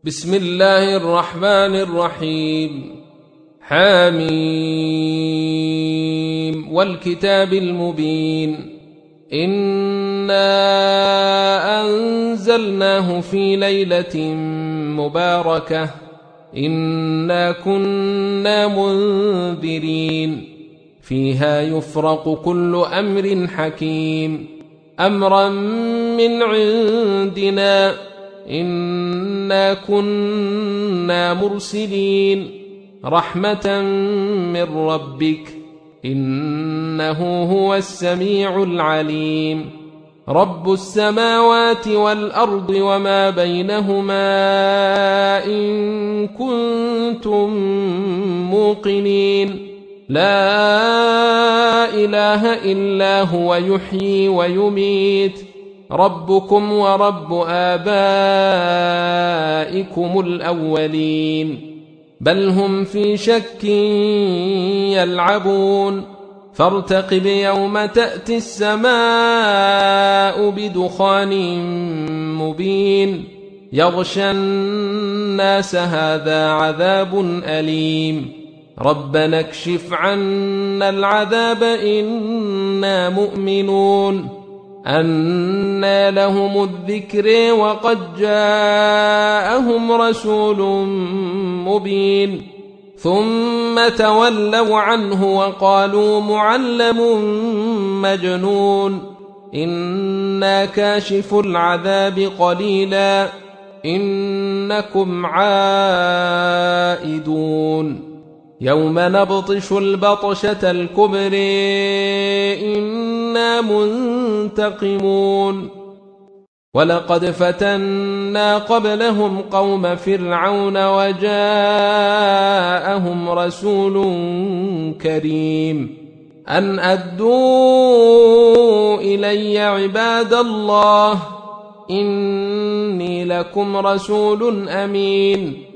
بسم الله الرحمن الرحيم. حميم والكتاب المبين. إنا أنزلناه في ليلة مباركة إنا كنا منذرين فيها يفرق كل أمر حكيم أمرا من عندنا إنا كنا مرسلين رحمة من ربك إنه هو السميع العليم رب السماوات والأرض وما بينهما إن كنتم موقنين لا إله إلا هو يحيي ويميت ربكم ورب آبائكم الأولين بل هم في شك يلعبون فارتقب يوم تأتي السماء بدخان مبين يغشى الناس هذا عذاب أليم ربنا اكشف عنا العذاب إنا مؤمنون أنى لهم الذكر وقد جاءهم رسول مبين ثم تولوا عنه وقالوا معلم مجنون إنا كاشف العذاب قليلا إنكم عائدون يوم نبطش البطشة الكبر إنا منتقمون ولقد فتنا قبلهم قوم فرعون وجاءهم رسول كريم أن أدوا إلي عباد الله إني لكم رسول أمين